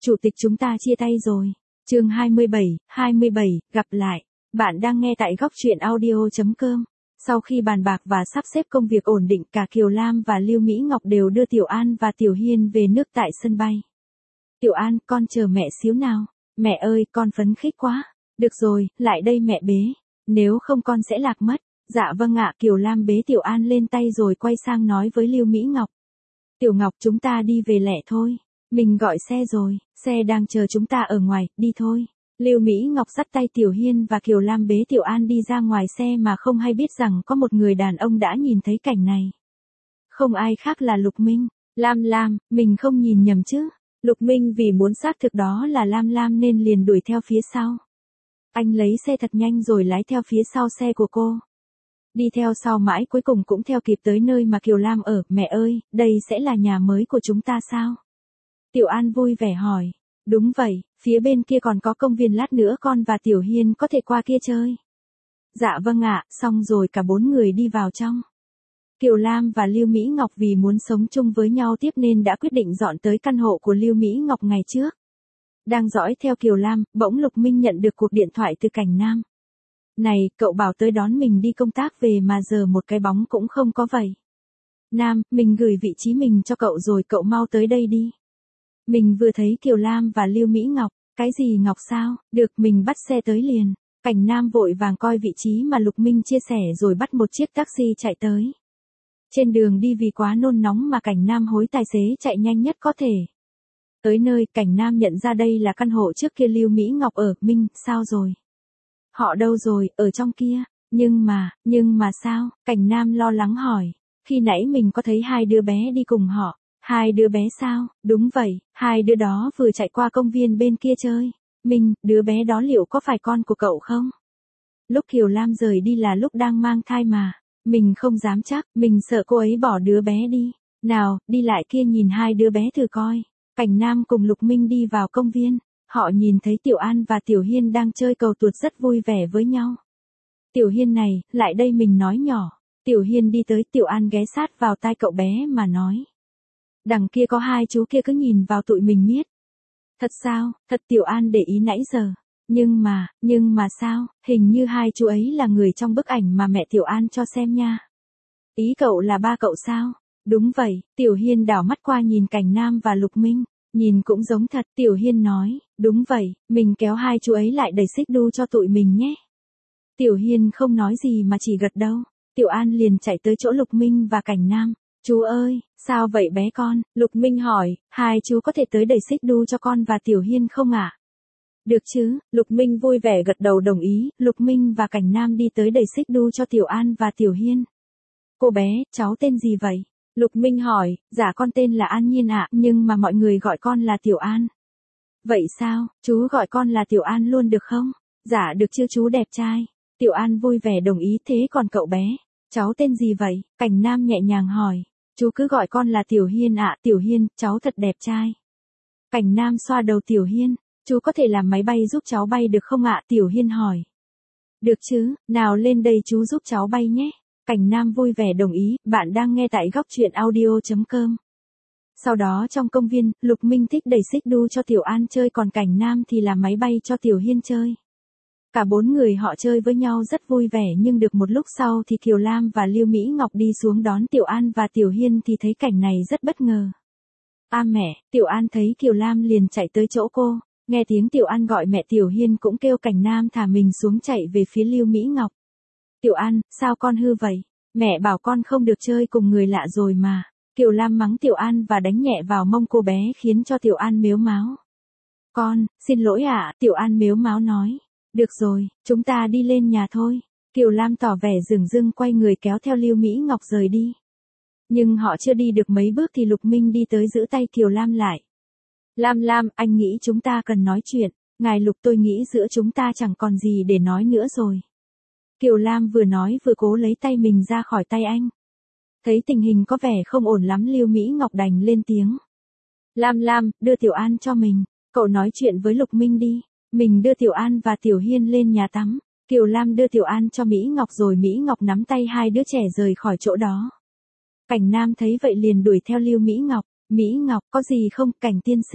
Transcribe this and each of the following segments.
Chủ tịch chúng ta chia tay rồi. Chương 27, gặp lại. Bạn đang nghe tại góc truyện audio.com. Sau khi bàn bạc và sắp xếp công việc ổn định, cả Kiều Lam và Lưu Mỹ Ngọc đều đưa Tiểu An và Tiểu Hiên về nước tại sân bay. Tiểu An, con chờ mẹ xíu nào. Mẹ ơi, con phấn khích quá. Được rồi, lại đây mẹ bế. Nếu không con sẽ lạc mất. Dạ vâng ạ. Kiều Lam bế Tiểu An lên tay rồi quay sang nói với Lưu Mỹ Ngọc. Tiểu Ngọc, chúng ta đi về lẹ thôi. Mình gọi xe rồi, xe đang chờ chúng ta ở ngoài, đi thôi. Lưu Mỹ Ngọc dắt tay Tiểu Hiên và Kiều Lam bế Tiểu An đi ra ngoài xe mà không hay biết rằng có một người đàn ông đã nhìn thấy cảnh này. Không ai khác là Lục Minh. Lam, mình không nhìn nhầm chứ. Lục Minh vì muốn xác thực đó là Lam nên liền đuổi theo phía sau. Anh lấy xe thật nhanh rồi lái theo phía sau xe của cô. Đi theo sau mãi cuối cùng cũng theo kịp tới nơi mà Kiều Lam ở. Mẹ ơi, đây sẽ là nhà mới của chúng ta sao? Tiểu An vui vẻ hỏi. Đúng vậy, phía bên kia còn có công viên, lát nữa con và Tiểu Hiên có thể qua kia chơi. Dạ vâng ạ. Xong rồi cả bốn người đi vào trong. Kiều Lam và Lưu Mỹ Ngọc vì muốn sống chung với nhau tiếp nên đã quyết định dọn tới căn hộ của Lưu Mỹ Ngọc ngày trước. Đang dõi theo Kiều Lam, bỗng Lục Minh nhận được cuộc điện thoại từ Cảnh Nam. Này, cậu bảo tới đón mình đi công tác về mà giờ một cái bóng cũng không có vậy. Nam, mình gửi vị trí mình cho cậu rồi, cậu mau tới đây đi. Mình vừa thấy Kiều Lam và Lưu Mỹ Ngọc. Cái gì Ngọc sao? Được, mình bắt xe tới liền. Cảnh Nam vội vàng coi vị trí mà Lục Minh chia sẻ rồi bắt một chiếc taxi chạy tới. Trên đường đi vì quá nôn nóng mà Cảnh Nam hối tài xế chạy nhanh nhất có thể. Tới nơi, Cảnh Nam nhận ra đây là căn hộ trước kia Lưu Mỹ Ngọc ở. Minh, sao rồi? Họ đâu rồi? Ở trong kia. Nhưng mà sao? Cảnh Nam lo lắng hỏi. Khi nãy mình có thấy hai đứa bé đi cùng họ. Hai đứa bé sao? Đúng vậy, hai đứa đó vừa chạy qua công viên bên kia chơi. Minh, đứa bé đó liệu có phải con của cậu không? Lúc Kiều Lam rời đi là lúc đang mang thai mà. Mình không dám chắc, mình sợ cô ấy bỏ đứa bé đi. Nào, đi lại kia nhìn hai đứa bé thử coi. Cảnh Nam cùng Lục Minh đi vào công viên. Họ nhìn thấy Tiểu An và Tiểu Hiên đang chơi cầu tuột rất vui vẻ với nhau. Tiểu Hiên này, lại đây, mình nói nhỏ. Tiểu Hiên đi tới, Tiểu An ghé sát vào tai cậu bé mà nói. Đằng kia có hai chú kia cứ nhìn vào tụi mình miết. Thật sao? Thật. Tiểu An để ý nãy giờ. Nhưng mà sao? Hình như hai chú ấy là người trong bức ảnh mà mẹ Tiểu An cho xem nha. Ý cậu là ba cậu sao? Đúng vậy. Tiểu Hiên đảo mắt qua nhìn Cảnh Nam và Lục Minh. Nhìn cũng giống thật. Tiểu Hiên nói. Đúng vậy, mình kéo hai chú ấy lại đẩy xích đu cho tụi mình nhé. Tiểu Hiên không nói gì mà chỉ gật đầu. Tiểu An liền chạy tới chỗ Lục Minh và Cảnh Nam. Chú ơi, sao vậy bé con? Lục Minh hỏi, hai chú có thể tới đẩy xích đu cho con và Tiểu Hiên không ạ? Được chứ, Lục Minh vui vẻ gật đầu đồng ý. Lục Minh và Cảnh Nam đi tới đẩy xích đu cho Tiểu An và Tiểu Hiên. Cô bé, cháu tên gì vậy? Lục Minh hỏi. Dạ con tên là An Nhiên ạ, nhưng mà mọi người gọi con là Tiểu An. Vậy sao, chú gọi con là Tiểu An luôn được không? Dạ được chứ chú đẹp trai. Tiểu An vui vẻ đồng ý. Thế còn cậu bé, cháu tên gì vậy? Cảnh Nam nhẹ nhàng hỏi. Chú cứ gọi con là Tiểu Hiên ạ. Tiểu Hiên, cháu thật đẹp trai. Cảnh Nam xoa đầu Tiểu Hiên. Chú có thể làm máy bay giúp cháu bay được không ạ? Tiểu Hiên hỏi. Được chứ, nào lên đây chú giúp cháu bay nhé. Cảnh Nam vui vẻ đồng ý. Bạn đang nghe tại góc truyện audio.com. Sau đó trong công viên, Lục Minh thích đẩy xích đu cho Tiểu An chơi, còn Cảnh Nam thì làm máy bay cho Tiểu Hiên chơi. Cả bốn người họ chơi với nhau rất vui vẻ, nhưng được một lúc sau thì Kiều Lam và Lưu Mỹ Ngọc đi xuống đón Tiểu An và Tiểu Hiên thì thấy cảnh này rất bất ngờ. Mẹ, Tiểu An thấy Kiều Lam liền chạy tới chỗ cô, nghe tiếng Tiểu An gọi mẹ, Tiểu Hiên cũng kêu Cảnh Nam thả mình xuống chạy về phía Lưu Mỹ Ngọc. Tiểu An, sao con hư vậy? Mẹ bảo con không được chơi cùng người lạ rồi mà. Kiều Lam mắng Tiểu An và đánh nhẹ vào mông cô bé khiến cho Tiểu An mếu máo. Con, xin lỗi ạ. Tiểu An mếu máo nói. Được rồi, chúng ta đi lên nhà thôi. Kiều Lam tỏ vẻ dửng dưng quay người kéo theo Lưu Mỹ Ngọc rời đi. Nhưng họ chưa đi được mấy bước thì Lục Minh đi tới giữ tay Kiều Lam lại. Lam, anh nghĩ chúng ta cần nói chuyện. Ngài Lục, tôi nghĩ giữa chúng ta chẳng còn gì để nói nữa rồi. Kiều Lam vừa nói vừa cố lấy tay mình ra khỏi tay anh. Thấy tình hình có vẻ không ổn lắm, Lưu Mỹ Ngọc đành lên tiếng. Lam, đưa Tiểu An cho mình. Cậu nói chuyện với Lục Minh đi. Mình đưa Tiểu An và Tiểu Hiên lên nhà tắm. Kiều Lam đưa Tiểu An cho Mỹ Ngọc rồi Mỹ Ngọc nắm tay hai đứa trẻ rời khỏi chỗ đó. Cảnh Nam thấy vậy liền đuổi theo Lưu Mỹ Ngọc. Mỹ Ngọc, có gì không? Cảnh tiên sinh,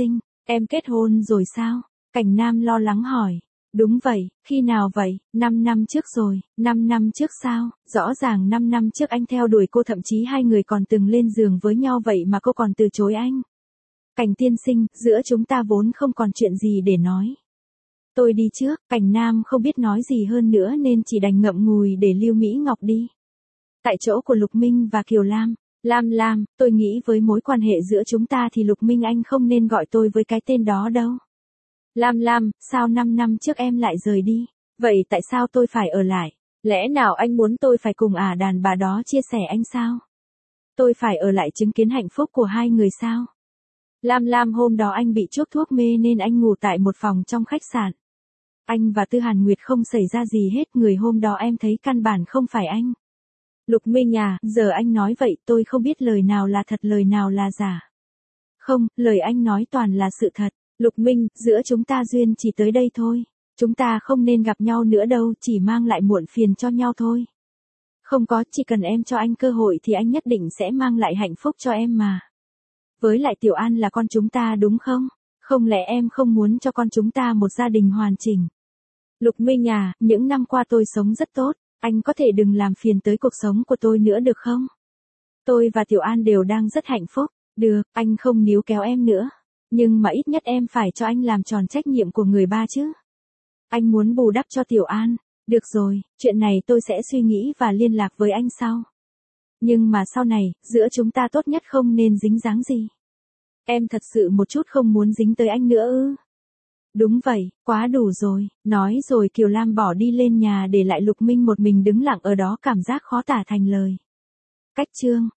Em kết hôn rồi sao? Cảnh Nam lo lắng hỏi. Đúng vậy, khi nào vậy? 5 năm trước rồi. 5 năm trước sao? Rõ ràng 5 năm trước anh theo đuổi cô, thậm chí hai người còn từng lên giường với nhau, vậy mà cô còn từ chối anh. Cảnh tiên sinh, giữa chúng ta vốn không còn chuyện gì để nói. Tôi đi trước. Cảnh Nam không biết nói gì hơn nữa nên chỉ đành ngậm ngùi để Lưu Mỹ Ngọc đi. Tại chỗ của Lục Minh và Kiều Lam. Lam, tôi nghĩ với mối quan hệ giữa chúng ta thì Lục Minh anh không nên gọi tôi với cái tên đó đâu. Lam, sao 5 năm trước em lại rời đi? Vậy tại sao tôi phải ở lại? Lẽ nào anh muốn tôi phải cùng đàn bà đó chia sẻ anh sao? Tôi phải ở lại chứng kiến hạnh phúc của hai người sao? Lam, hôm đó anh bị chuốc thuốc mê nên anh ngủ tại một phòng trong khách sạn. Anh và Tư Hàn Nguyệt không xảy ra gì hết, người hôm đó em thấy căn bản không phải anh. Lục Minh giờ anh nói vậy tôi không biết lời nào là thật lời nào là giả. Không, lời anh nói toàn là sự thật. Lục Minh, giữa chúng ta duyên chỉ tới đây thôi. Chúng ta không nên gặp nhau nữa đâu, chỉ mang lại muộn phiền cho nhau thôi. Không có, chỉ cần em cho anh cơ hội thì anh nhất định sẽ mang lại hạnh phúc cho em mà. Với lại Tiểu An là con chúng ta đúng không? Không lẽ em không muốn cho con chúng ta một gia đình hoàn chỉnh? Lục Minh những năm qua tôi sống rất tốt, anh có thể đừng làm phiền tới cuộc sống của tôi nữa được không? Tôi và Tiểu An đều đang rất hạnh phúc. Được, anh không níu kéo em nữa. Nhưng mà ít nhất em phải cho anh làm tròn trách nhiệm của người ba chứ. Anh muốn bù đắp cho Tiểu An. Được rồi, chuyện này tôi sẽ suy nghĩ và liên lạc với anh sau. Nhưng mà sau này, giữa chúng ta tốt nhất không nên dính dáng gì. Em thật sự một chút không muốn dính tới anh nữa ư? Đúng vậy, quá đủ rồi. Nói rồi Kiều Lam bỏ đi lên nhà để lại Lục Minh một mình đứng lặng ở đó, cảm giác khó tả thành lời. Cách chương